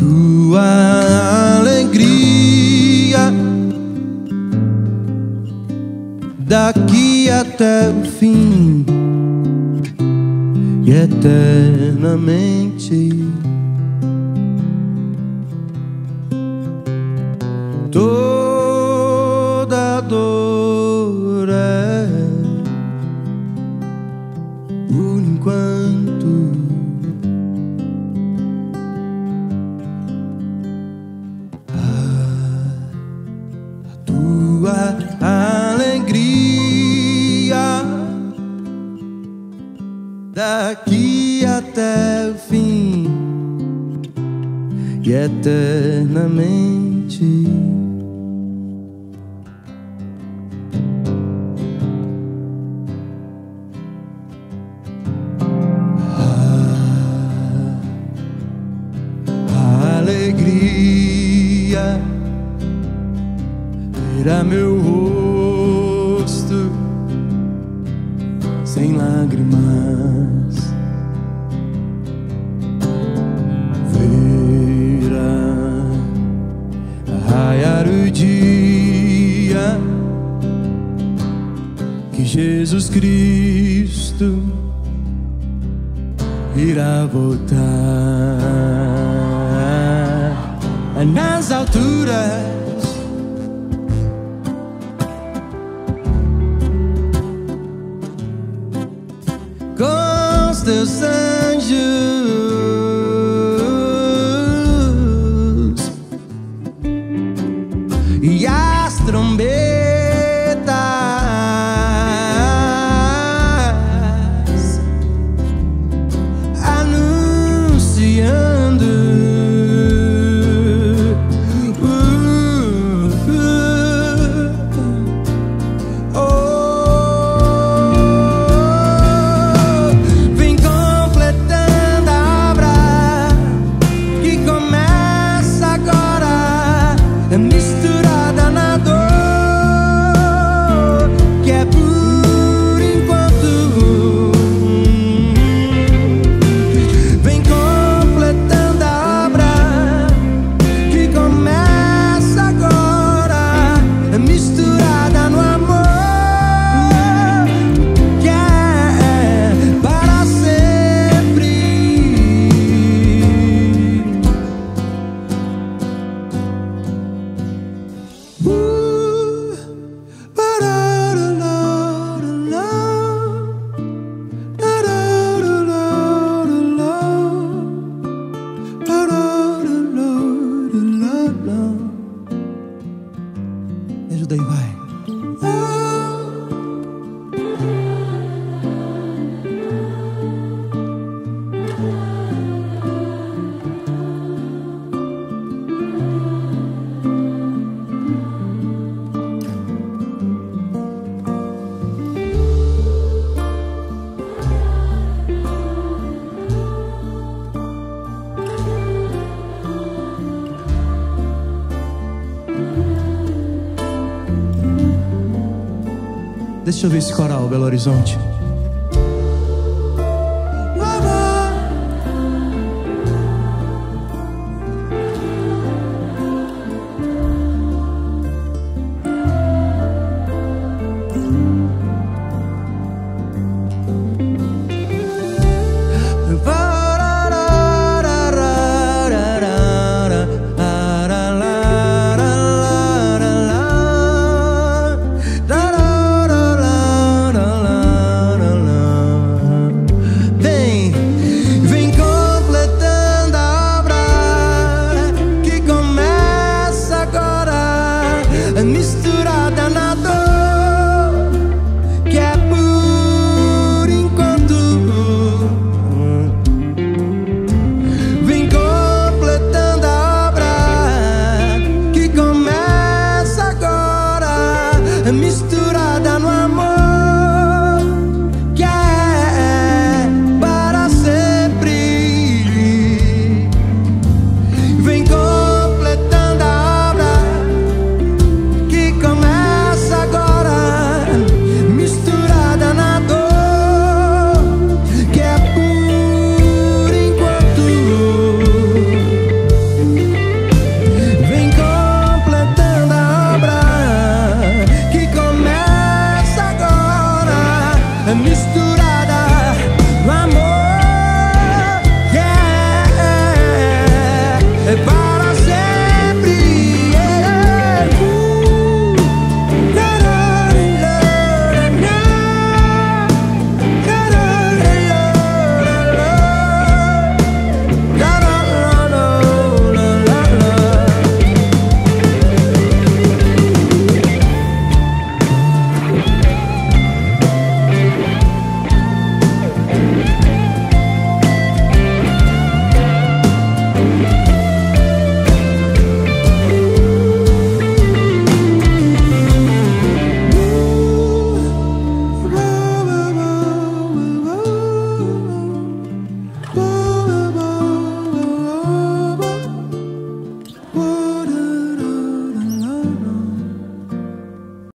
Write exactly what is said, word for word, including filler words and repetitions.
tua alegria daqui até o fim e eternamente. Toda dor é por enquanto. A, a tua alegria daqui até o fim e eternamente. Alegria verá meu rosto sem lágrimas, verá raiar o dia que Jesus Cristo irá voltar. Nas alturas com os teus anjos e as trombetas misturada na dor, que é por enquanto. Vem completando a obra que começa agora, misturada no amor que é para sempre. Me ajuda aí, vai. Deixa eu ver esse coral, Belo Horizonte.